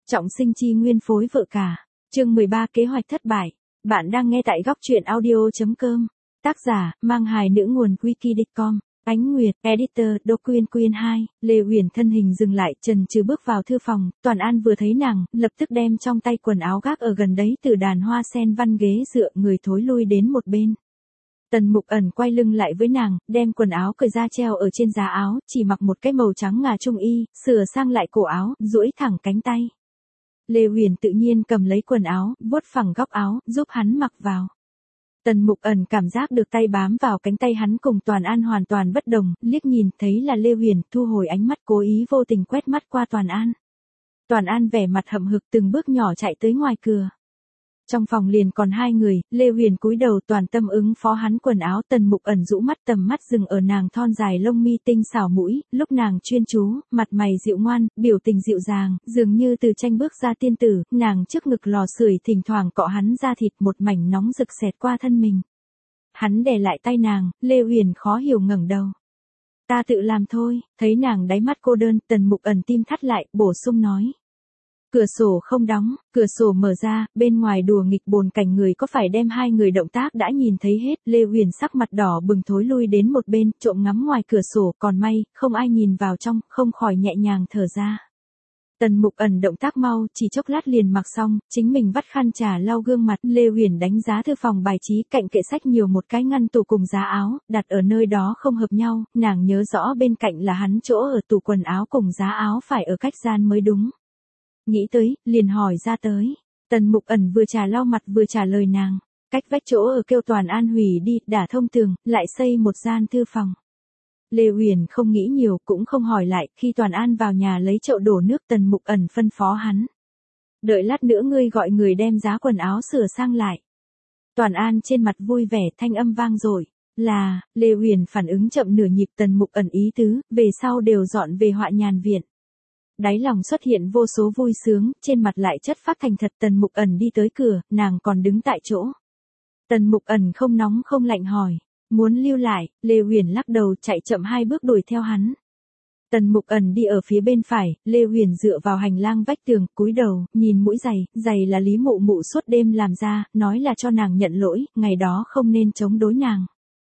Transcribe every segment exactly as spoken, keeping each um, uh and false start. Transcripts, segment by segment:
Trọng sinh chi nguyên phối vợ cả. Chương mười ba kế hoạch thất bại. Bạn đang nghe tại góc truyện audio.com. Tác giả, mang hài nữ nguồn wiki đích com. Ánh Nguyệt, editor, Đỗ Quyên Quyên hai. Lê Huyền thân hình dừng lại, chần chừ bước vào thư phòng. Toàn An vừa thấy nàng, lập tức đem trong tay quần áo gác ở gần đấy từ đàn hoa sen văn ghế dựa người thối lui đến một bên. Tần Mục Ẩn quay lưng lại với nàng, đem quần áo cởi ra treo ở trên giá áo, chỉ mặc một cái màu trắng ngà trung y, sửa sang lại cổ áo, duỗi thẳng cánh tay. Lê Huyền tự nhiên cầm lấy quần áo, vuốt phẳng góc áo, giúp hắn mặc vào. Tần Mục Ẩn cảm giác được tay bám vào cánh tay hắn cùng Toàn An hoàn toàn bất đồng, liếc nhìn thấy là Lê Huyền, thu hồi ánh mắt cố ý vô tình quét mắt qua Toàn An. Toàn An vẻ mặt hậm hực từng bước nhỏ chạy tới ngoài cửa. Trong phòng liền còn hai người, Lê Huyền cúi đầu toàn tâm ứng phó hắn quần áo. Tần Mục Ẩn rũ mắt tầm mắt dừng ở nàng thon dài lông mi tinh xảo mũi, lúc nàng chuyên chú, mặt mày dịu ngoan, biểu tình dịu dàng, dường như từ tranh bước ra tiên tử, nàng trước ngực lò sưởi thỉnh thoảng cọ hắn da thịt một mảnh nóng rực xẹt qua thân mình. Hắn đè lại tay nàng, Lê Huyền khó hiểu ngẩng đầu. Ta tự làm thôi, thấy nàng đáy mắt cô đơn, Tần Mục Ẩn tim thắt lại, bổ sung nói. Cửa sổ không đóng, cửa sổ mở ra, bên ngoài đùa nghịch bồn cảnh người có phải đem hai người động tác đã nhìn thấy hết. Lê Huyền sắc mặt đỏ bừng thối lui đến một bên, trộm ngắm ngoài cửa sổ, còn may, không ai nhìn vào trong, không khỏi nhẹ nhàng thở ra. Tần Mục Ẩn động tác mau, chỉ chốc lát liền mặc xong, chính mình vắt khăn trà lau gương mặt. Lê Huyền đánh giá thư phòng bài trí, cạnh kệ sách nhiều một cái ngăn tủ cùng giá áo, đặt ở nơi đó không hợp nhau, nàng nhớ rõ bên cạnh là hắn chỗ ở tủ quần áo cùng giá áo phải ở cách gian mới đúng. Nghĩ tới, liền hỏi ra tới. Tần Mục Ẩn vừa trà lau mặt vừa trả lời nàng. Cách vách chỗ ở kêu Toàn An hủy đi, đả thông tường, lại xây một gian thư phòng. Lê Huyền không nghĩ nhiều, cũng không hỏi lại. Khi Toàn An vào nhà lấy chậu đổ nước, Tần Mục Ẩn phân phó hắn. Đợi lát nữa ngươi gọi người đem giá quần áo sửa sang lại. Toàn An trên mặt vui vẻ, thanh âm vang dội. Là, Lê Huyền phản ứng chậm nửa nhịp. Tần Mục Ẩn ý tứ, về sau đều dọn về Họa Nhàn viện. Đáy lòng xuất hiện vô số vui sướng, trên mặt lại chất phác thành thật. Tần Mục Ẩn đi tới cửa, nàng còn đứng tại chỗ. Tần Mục Ẩn không nóng không lạnh hỏi, muốn lưu lại. Lê Huyền lắc đầu chạy chậm hai bước đuổi theo hắn. Tần Mục Ẩn đi ở phía bên phải, Lê Huyền dựa vào hành lang vách tường, cúi đầu, nhìn mũi giày, giày là Lý Mụ Mụ suốt đêm làm ra, nói là cho nàng nhận lỗi, ngày đó không nên chống đối nàng.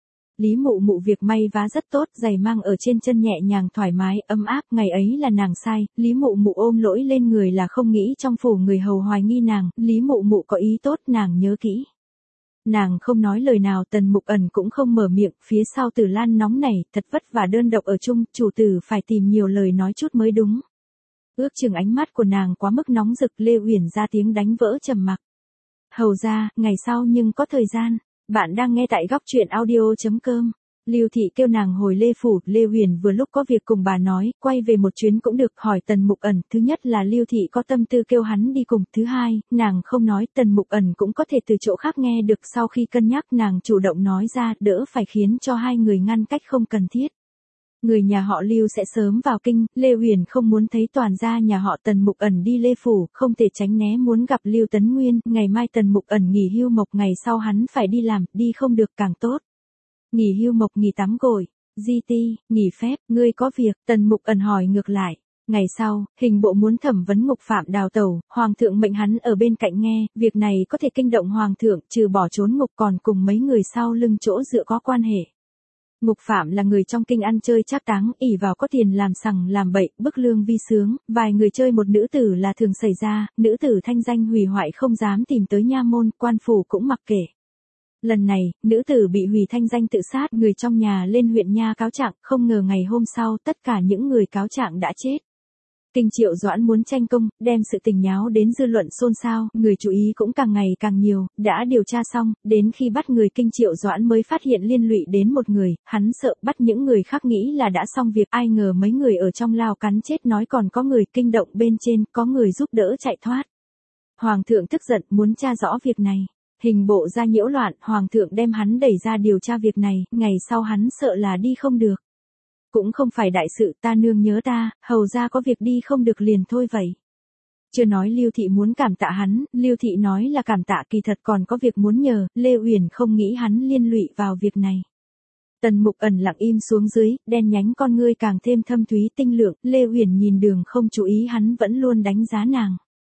Lý Mụ Mụ việc may vá rất tốt, giày mang ở trên chân nhẹ nhàng thoải mái, ấm áp, ngày ấy là nàng sai. Lý Mụ Mụ ôm lỗi lên người là không nghĩ trong phủ người hầu hoài nghi nàng, Lý Mụ Mụ có ý tốt, nàng nhớ kỹ. Nàng không nói lời nào. Tần Mục Ẩn cũng không mở miệng, phía sau Tử Lan nóng nảy, thật vất vả đơn độc ở chung, chủ tử phải tìm nhiều lời nói chút mới đúng. Ước chừng ánh mắt của nàng quá mức nóng rực, Lê Huyền ra tiếng đánh vỡ trầm mặc. Hầu ra, ngày sau nhưng có thời gian. Bạn đang nghe tại góc truyện audio.com. Lưu Thị kêu nàng hồi Lê Phủ. Lê Huyền vừa lúc có việc cùng bà nói, quay về một chuyến cũng được. Hỏi Tần Mục Ẩn, thứ nhất là Lưu Thị có tâm tư kêu hắn đi cùng, thứ hai, nàng không nói, Tần Mục Ẩn cũng có thể từ chỗ khác nghe được. Sau khi cân nhắc, nàng chủ động nói ra, đỡ phải khiến cho hai người ngăn cách không cần thiết. Người nhà họ Lưu sẽ sớm vào kinh, Lê Huyền không muốn thấy toàn gia nhà họ Tần Mục Ẩn đi Lê Phủ, không thể tránh né muốn gặp Lưu Tấn Nguyên. Ngày mai Tần Mục Ẩn nghỉ hưu mộc, ngày sau hắn phải đi làm, đi không được càng tốt. Nghỉ hưu mộc nghỉ tắm gội, di ti, nghỉ phép, ngươi có việc. Tần Mục Ẩn hỏi ngược lại. Ngày sau, hình bộ muốn thẩm vấn ngục phạm đào tẩu, hoàng thượng mệnh hắn ở bên cạnh nghe, việc này có thể kinh động hoàng thượng, trừ bỏ trốn ngục còn cùng mấy người sau lưng chỗ dựa có quan hệ. Ngục phạm là người trong kinh ăn chơi trác táng, ỷ vào có tiền làm sằng làm bậy, bức lương vi sướng, vài người chơi một nữ tử là thường xảy ra, nữ tử thanh danh hủy hoại không dám tìm tới nha môn, quan phủ cũng mặc kệ. Lần này, nữ tử bị hủy thanh danh tự sát, người trong nhà lên huyện nha cáo trạng, không ngờ ngày hôm sau tất cả những người cáo trạng đã chết. Kinh Triệu Doãn muốn tranh công, đem sự tình nháo đến dư luận xôn xao, người chú ý cũng càng ngày càng nhiều, đã điều tra xong, đến khi bắt người Kinh Triệu Doãn mới phát hiện liên lụy đến một người, hắn sợ bắt những người khác nghĩ là đã xong việc, ai ngờ mấy người ở trong lao cắn chết, nói còn có người kinh động bên trên, có người giúp đỡ chạy thoát. Hoàng thượng tức giận muốn tra rõ việc này. Hình bộ ra nhiễu loạn, hoàng thượng đem hắn đẩy ra điều tra việc này, ngày sau hắn sợ là đi không được. Cũng không phải đại sự, ta nương nhớ ta, hầu ra có việc đi không được liền thôi vậy. Chưa nói Lưu Thị muốn cảm tạ hắn, Lưu Thị nói là cảm tạ kỳ thật còn có việc muốn nhờ, Lê Huyền không nghĩ hắn liên lụy vào việc này. Tần Mục Ẩn lặng im xuống dưới, đen nhánh con ngươi càng thêm thâm thúy tinh lượng, Lê Huyền nhìn đường không chú ý hắn vẫn luôn đánh giá nàng.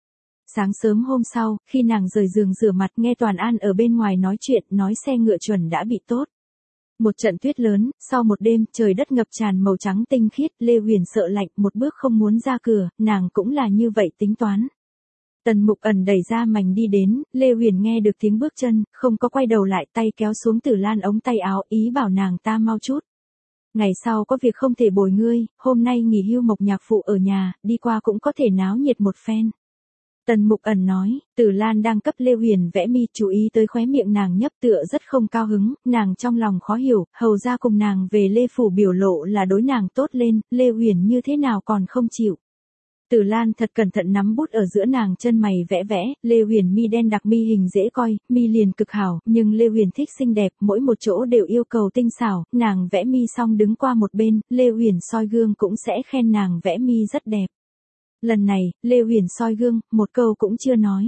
Sáng sớm hôm sau, khi nàng rời giường rửa mặt nghe Toàn An ở bên ngoài nói chuyện, nói xe ngựa chuẩn đã bị tốt. Một trận tuyết lớn, sau một đêm, trời đất ngập tràn màu trắng tinh khiết, Lê Huyền sợ lạnh, một bước không muốn ra cửa, nàng cũng là như vậy tính toán. Tần Mục Ẩn đẩy ra mành đi đến, Lê Huyền nghe được tiếng bước chân, không có quay đầu lại, tay kéo xuống Tử Lan ống tay áo, ý bảo nàng ta mau chút. Ngày sau có việc không thể bồi ngươi, hôm nay nghỉ hưu Mộc nhạc phụ ở nhà, đi qua cũng có thể náo nhiệt một phen. Tần Mục Ẩn nói, Tử Lan đang cấp Lê Huyền vẽ mi, chú ý tới khóe miệng nàng nhấp tựa rất không cao hứng, nàng trong lòng khó hiểu, hầu ra cùng nàng về Lê Phủ biểu lộ là đối nàng tốt lên, Lê Huyền như thế nào còn không chịu. Tử Lan thật cẩn thận nắm bút ở giữa nàng chân mày vẽ vẽ, Lê Huyền mi đen đặc mi hình dễ coi, mi liền cực hảo, nhưng Lê Huyền thích xinh đẹp, mỗi một chỗ đều yêu cầu tinh xảo, nàng vẽ mi xong đứng qua một bên, Lê Huyền soi gương cũng sẽ khen nàng vẽ mi rất đẹp. Lần này, Lê Huyền soi gương, một câu cũng chưa nói.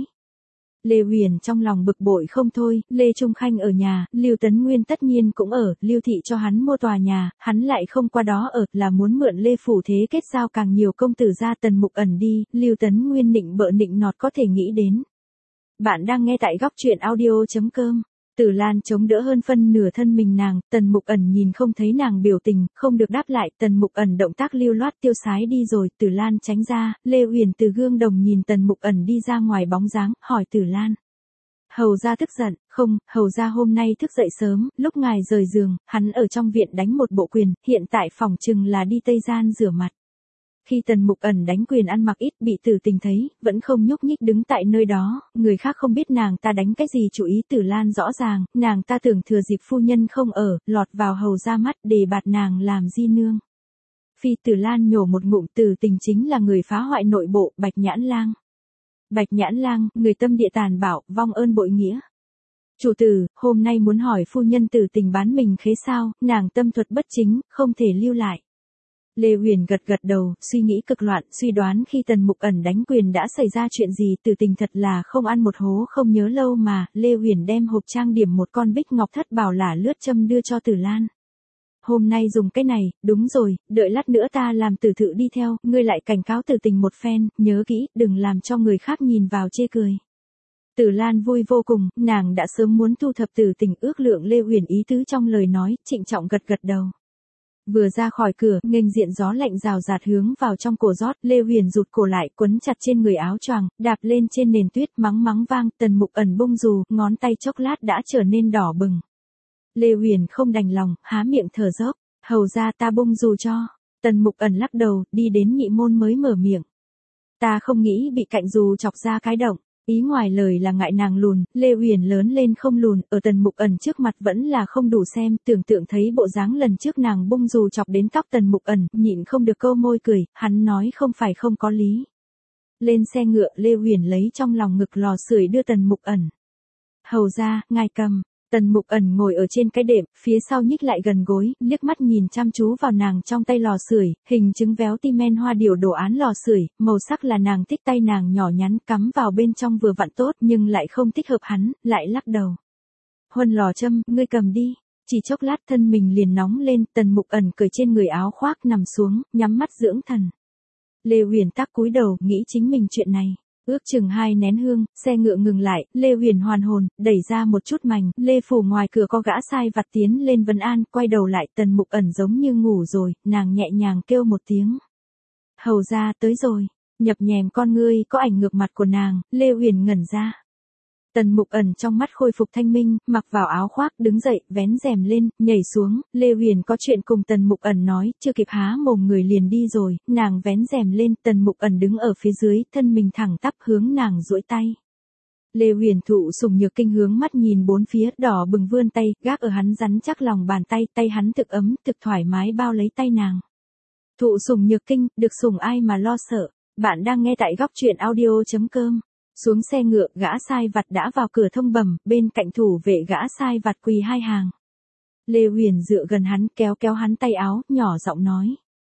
Lê Huyền trong lòng bực bội không thôi, Lê Trung Khanh ở nhà, Lưu Tấn Nguyên tất nhiên cũng ở, Lưu Thị cho hắn mua tòa nhà, hắn lại không qua đó ở, là muốn mượn Lê Phủ thế kết giao càng nhiều công tử ra. Tần Mục Ẩn đi, Lưu Tấn Nguyên nịnh bợ nịnh nọt có thể nghĩ đến. Bạn đang nghe tại góc truyện audio chấm com. Tử Lan chống đỡ hơn phân nửa thân mình nàng, Tần Mục Ẩn nhìn không thấy nàng biểu tình, không được đáp lại, Tần Mục Ẩn động tác lưu loát tiêu sái đi rồi, Tử Lan tránh ra, Lê Huyền từ gương đồng nhìn Tần Mục Ẩn đi ra ngoài bóng dáng, hỏi Tử Lan. Hầu ra tức giận, không, hầu ra hôm nay thức dậy sớm, lúc ngài rời giường, hắn ở trong viện đánh một bộ quyền, hiện tại phòng chừng là đi tây gian rửa mặt. Khi Tần Mục Ẩn đánh quyền ăn mặc ít bị Tử Tình thấy, vẫn không nhúc nhích đứng tại nơi đó, người khác không biết nàng ta đánh cái gì chủ ý. Tử Lan rõ ràng, nàng ta tưởng thừa dịp phu nhân không ở, lọt vào hầu ra mắt để bạt nàng làm di nương. Phi Tử Lan nhổ một ngụm, Tử Tình chính là người phá hoại nội bộ, Bạch Nhãn Lang. Bạch Nhãn Lang, người tâm địa tàn bạo, vong ơn bội nghĩa. Chủ tử, hôm nay muốn hỏi phu nhân Tử Tình bán mình khế sao, nàng tâm thuật bất chính, không thể lưu lại. Lê Huyền gật gật đầu, suy nghĩ cực loạn, suy đoán khi Tần Mục Ẩn đánh quyền đã xảy ra chuyện gì. Tử Tình thật là không ăn một hố không nhớ lâu mà. Lê Huyền đem hộp trang điểm một con bích ngọc thất bảo là lướt châm đưa cho Tử Lan. Hôm nay dùng cái này, đúng rồi, đợi lát nữa ta làm Tử Thự đi theo, ngươi lại cảnh cáo Tử Tình một phen, nhớ kỹ, đừng làm cho người khác nhìn vào chê cười. Tử Lan vui vô cùng, nàng đã sớm muốn thu thập Tử Tình, ước lượng Lê Huyền ý tứ trong lời nói, trịnh trọng gật gật đầu. Vừa ra khỏi cửa, nghênh diện gió lạnh rào rạt hướng vào trong cổ rót, Lê Huyền rụt cổ lại, quấn chặt trên người áo choàng, đạp lên trên nền tuyết, mắng mắng vang. Tần Mục Ẩn bung dù, ngón tay chốc lát đã trở nên đỏ bừng. Lê Huyền không đành lòng, há miệng thở dốc, hầu ra ta bung dù cho. Tần Mục Ẩn lắc đầu, đi đến nhị môn mới mở miệng. Ta không nghĩ bị cạnh dù chọc ra cái động. Ý ngoài lời là ngại nàng lùn, Lê Huyền lớn lên không lùn, ở Tần Mục Ẩn trước mặt vẫn là không đủ xem, tưởng tượng thấy bộ dáng lần trước nàng bung dù chọc đến tóc Tần Mục Ẩn, nhịn không được câu môi cười, hắn nói không phải không có lý. Lên xe ngựa, Lê Huyền lấy trong lòng ngực lò sưởi đưa Tần Mục Ẩn. Hầu ra, ngài cầm. Tần Mục Ẩn ngồi ở trên cái đệm, phía sau nhích lại gần gối, liếc mắt nhìn chăm chú vào nàng trong tay lò sưởi, hình trứng véo tim men hoa điểu đồ án lò sưởi, màu sắc là nàng thích, tay nàng nhỏ nhắn cắm vào bên trong vừa vặn tốt, nhưng lại không thích hợp hắn, lại lắc đầu. Huân lò châm, ngươi cầm đi. Chỉ chốc lát thân mình liền nóng lên, Tần Mục Ẩn cởi trên người áo khoác nằm xuống, nhắm mắt dưỡng thần. Lê Huyền tắc cúi đầu, nghĩ chính mình chuyện này. Ước chừng hai nén hương, xe ngựa ngừng lại, Lê Huyền hoàn hồn, đẩy ra một chút mành, Lê Phủ ngoài cửa có gã sai vặt tiến lên vấn an, quay đầu lại, Tần Mục Ẩn giống như ngủ rồi, nàng nhẹ nhàng kêu một tiếng. Hầu ra tới rồi, nhập nhèm con ngươi có ảnh ngược mặt của nàng, Lê Huyền ngẩn ra. Tần Mục Ẩn trong mắt khôi phục thanh minh, mặc vào áo khoác, đứng dậy, vén rèm lên, nhảy xuống, Lê Huyền có chuyện cùng Tần Mục Ẩn nói, chưa kịp há mồm người liền đi rồi, nàng vén rèm lên, Tần Mục Ẩn đứng ở phía dưới, thân mình thẳng tắp hướng nàng duỗi tay. Lê Huyền thụ sủng nhược kinh hướng mắt nhìn bốn phía, đỏ bừng vươn tay, gác ở hắn rắn chắc lòng bàn tay, tay hắn thực ấm, thực thoải mái bao lấy tay nàng. Thụ sủng nhược kinh, được sủng ai mà lo sợ. Bạn đang nghe tại góc truyện audio chấm com. Xuống xe ngựa, gã sai vặt đã vào cửa thông bẩm, bên cạnh thủ vệ gã sai vặt quỳ hai hàng. Lê Huyền dựa gần hắn, kéo kéo hắn tay áo, nhỏ giọng nói.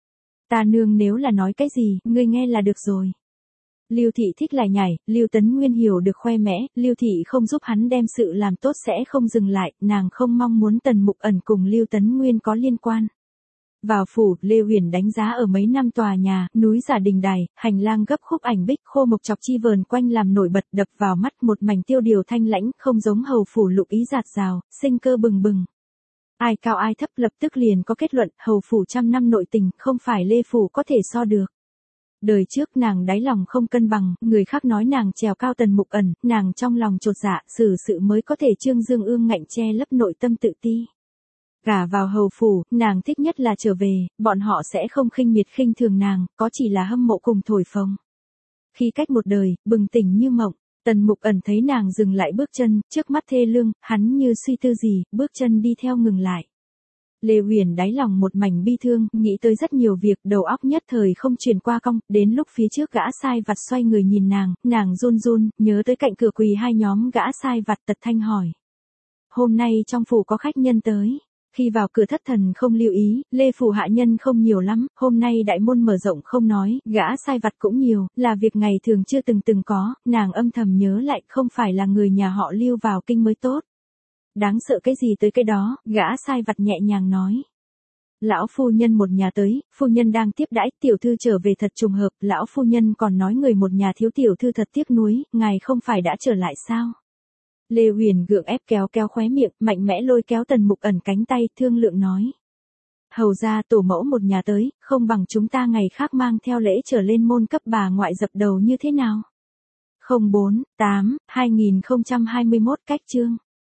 Ta nương nếu là nói cái gì, ngươi nghe là được rồi. Lưu Thị thích lại nhảy, Lưu Tấn Nguyên hiểu được khoe mẽ, Lưu Thị không giúp hắn đem sự làm tốt sẽ không dừng lại, nàng không mong muốn Tần Mục Ẩn cùng Lưu Tấn Nguyên có liên quan. Vào phủ, Lê Huyền đánh giá ở mấy năm tòa nhà, núi giả đình đài, hành lang gấp khúc ảnh bích khô mộc chọc chi vờn quanh làm nổi bật đập vào mắt một mảnh tiêu điều thanh lãnh, không giống hầu phủ lục ý giạt rào, sinh cơ bừng bừng. Ai cao ai thấp lập tức liền có kết luận, hầu phủ trăm năm nội tình, không phải Lê phủ có thể so được. Đời trước nàng đáy lòng không cân bằng, người khác nói nàng trèo cao Tần Mục Ẩn, nàng trong lòng chột dạ, xử sự mới có thể trương dương ương ngạnh che lấp nội tâm tự ti. Gả vào hầu phủ, nàng thích nhất là trở về, bọn họ sẽ không khinh miệt khinh thường nàng, có chỉ là hâm mộ cùng thổi phồng. Khi cách một đời, bừng tỉnh như mộng, Tần Mục Ẩn thấy nàng dừng lại bước chân, trước mắt thê lương, hắn như suy tư gì, bước chân đi theo ngừng lại. Lê Huyền đáy lòng một mảnh bi thương, nghĩ tới rất nhiều việc, đầu óc nhất thời không chuyển qua cong, đến lúc phía trước gã sai vặt xoay người nhìn nàng, nàng run run, nhớ tới cạnh cửa quỳ hai nhóm gã sai vặt tật thanh hỏi. Hôm nay trong phủ có khách nhân tới. Khi vào cửa thất thần không lưu ý, Lê phủ hạ nhân không nhiều lắm, hôm nay đại môn mở rộng không nói, gã sai vặt cũng nhiều, là việc ngày thường chưa từng từng có, nàng âm thầm nhớ lại không phải là người nhà họ Lưu vào kinh mới tốt. Đáng sợ cái gì tới cái đó, gã sai vặt nhẹ nhàng nói. Lão phu nhân một nhà tới, phu nhân đang tiếp đãi, tiểu thư trở về thật trùng hợp, lão phu nhân còn nói người một nhà thiếu tiểu thư thật tiếc nuối, ngài không phải đã trở lại sao? Lê Huyền gượng ép kéo kéo khóe miệng, mạnh mẽ lôi kéo Tần Mục Ẩn cánh tay, thương lượng nói. Hầu ra tổ mẫu một nhà tới, không bằng chúng ta ngày khác mang theo lễ trở lên môn cấp bà ngoại dập đầu như thế nào? không bốn tám hai nghìn không trăm hai mươi mốt cách chương